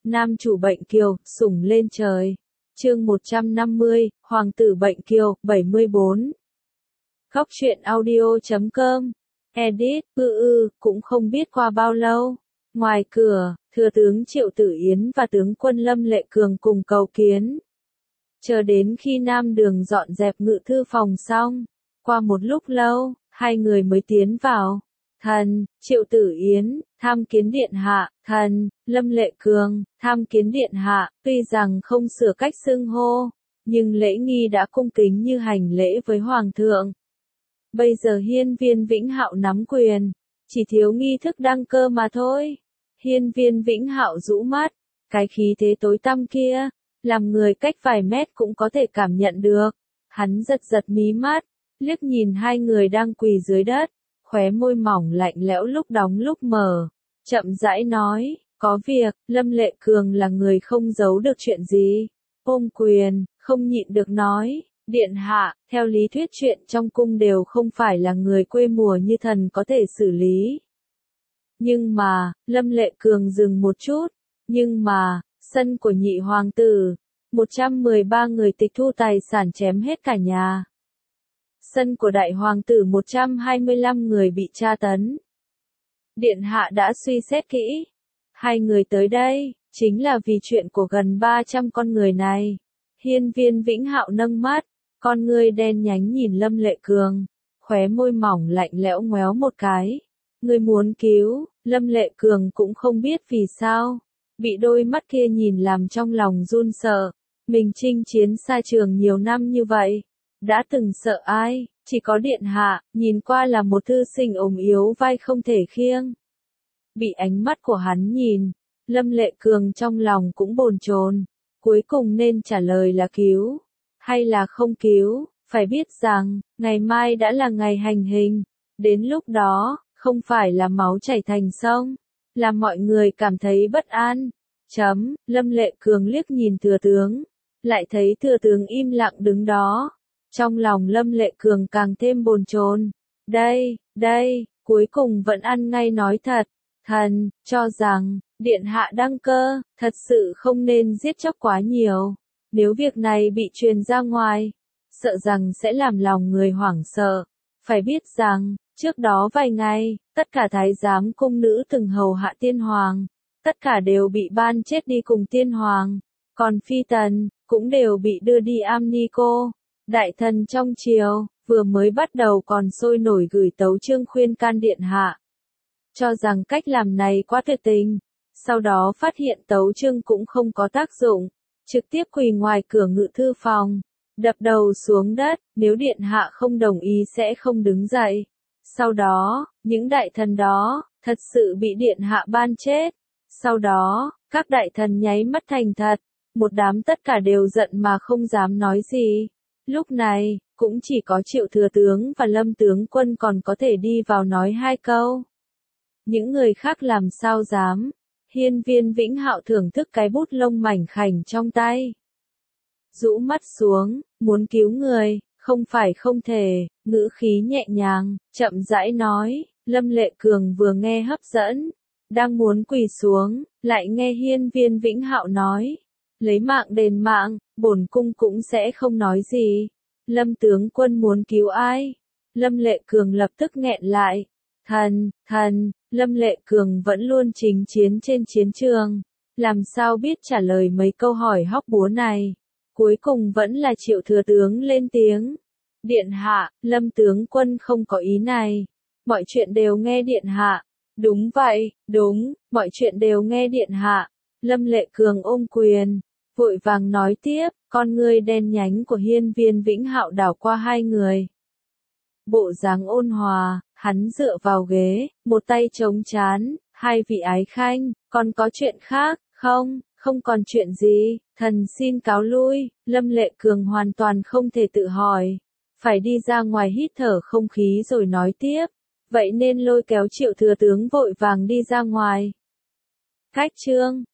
Nam chủ bệnh kiều, sủng lên trời. Chương 150, Hoàng tử bệnh kiều, 74. Góc truyện audio.com. Edit, cũng không biết qua bao lâu. Ngoài cửa, thừa tướng Triệu Tử Yến và tướng quân Lâm Lệ Cường cùng cầu kiến. Chờ đến khi Nam Đường dọn dẹp ngự thư phòng xong, qua một lúc lâu, hai người mới tiến vào. Thần, Triệu Tử Yến, tham kiến điện hạ. Thần, Lâm Lệ Cường, tham kiến điện hạ. Tuy rằng không sửa cách xưng hô, nhưng lễ nghi đã cung kính như hành lễ với hoàng thượng. Bây giờ Hiên Viên Vĩnh Hạo nắm quyền, chỉ thiếu nghi thức đăng cơ mà thôi. Hiên Viên Vĩnh Hạo rũ mắt, cái khí thế tối tăm kia, làm người cách vài mét cũng có thể cảm nhận được. Hắn giật giật mí mắt, liếc nhìn hai người đang quỳ dưới đất, khóe môi mỏng lạnh lẽo lúc đóng lúc mở, chậm rãi nói, có việc. Lâm Lệ Cường là người không giấu được chuyện gì, ôm quyền, không nhịn được nói, điện hạ, theo lý thuyết chuyện trong cung đều không phải là người quê mùa như thần có thể xử lý. Nhưng mà, Lâm Lệ Cường dừng một chút, nhưng mà, sân của nhị hoàng tử, 113 người tịch thu tài sản chém hết cả nhà. Sân của đại hoàng tử 125 người bị tra tấn. Điện hạ đã suy xét kỹ. Hai người tới đây, chính là vì chuyện của gần 300 con người này. Hiên Viên Vĩnh Hạo nâng mắt, con ngươi đen nhánh nhìn Lâm Lệ Cường, khóe môi mỏng lạnh lẽo ngoéo một cái. Ngươi muốn cứu. Lâm Lệ Cường cũng không biết vì sao, bị đôi mắt kia nhìn làm trong lòng run sợ. Mình chinh chiến xa trường nhiều năm như vậy, đã từng sợ ai, chỉ có điện hạ, nhìn qua là một thư sinh ốm yếu vai không thể khiêng. Bị ánh mắt của hắn nhìn, Lâm Lệ Cường trong lòng cũng bồn chồn, cuối cùng nên trả lời là cứu, hay là không cứu. Phải biết rằng, ngày mai đã là ngày hành hình, đến lúc đó, không phải là máu chảy thành sông, làm mọi người cảm thấy bất an. Lâm Lệ Cường liếc nhìn thừa tướng, lại thấy thừa tướng im lặng đứng đó. Trong lòng Lâm Lệ Cường càng thêm bồn chồn. Đây, cuối cùng vẫn ăn ngay nói thật. Thần, cho rằng, điện hạ đăng cơ, thật sự không nên giết chóc quá nhiều. Nếu việc này bị truyền ra ngoài, sợ rằng sẽ làm lòng người hoảng sợ. Phải biết rằng, trước đó vài ngày, tất cả thái giám cung nữ từng hầu hạ tiên hoàng, tất cả đều bị ban chết đi cùng tiên hoàng. Còn phi tần, cũng đều bị đưa đi Amnico. Đại thần trong triều, vừa mới bắt đầu còn sôi nổi gửi tấu chương khuyên can điện hạ, cho rằng cách làm này quá tuyệt tình. Sau đó phát hiện tấu chương cũng không có tác dụng, trực tiếp quỳ ngoài cửa ngự thư phòng, đập đầu xuống đất, nếu điện hạ không đồng ý sẽ không đứng dậy. Sau đó, những đại thần đó, thật sự bị điện hạ ban chết. Sau đó, các đại thần nháy mắt thành thật, một đám tất cả đều giận mà không dám nói gì. Lúc này, cũng chỉ có Triệu thừa tướng và Lâm tướng quân còn có thể đi vào nói hai câu. Những người khác làm sao dám. Hiên Viên Vĩnh Hạo thưởng thức cái bút lông mảnh khảnh trong tay, rũ mắt xuống, muốn cứu người, không phải không thể, ngữ khí nhẹ nhàng, chậm rãi nói. Lâm Lệ Cường vừa nghe hấp dẫn, đang muốn quỳ xuống, lại nghe Hiên Viên Vĩnh Hạo nói, lấy mạng đền mạng, bổn cung cũng sẽ không nói gì. Lâm tướng quân muốn cứu ai? Lâm Lệ Cường lập tức nghẹn lại. Thần, Lâm Lệ Cường vẫn luôn chinh chiến trên chiến trường, làm sao biết trả lời mấy câu hỏi hóc búa này. Cuối cùng vẫn là Triệu thừa tướng lên tiếng. Điện hạ, Lâm tướng quân không có ý này. Mọi chuyện đều nghe điện hạ. Đúng vậy, đúng, mọi chuyện đều nghe điện hạ. Lâm Lệ Cường ôm quyền, vội vàng nói tiếp, con ngươi đen nhánh của Hiên Viên Vĩnh Hạo đảo qua hai người. Bộ dáng ôn hòa, hắn dựa vào ghế, một tay chống trán, hai vị ái khanh, còn có chuyện khác, không còn chuyện gì, thần xin cáo lui. Lâm Lệ Cường hoàn toàn không thể tự hỏi, phải đi ra ngoài hít thở không khí rồi nói tiếp, vậy nên lôi kéo Triệu thừa tướng vội vàng đi ra ngoài. Cách chương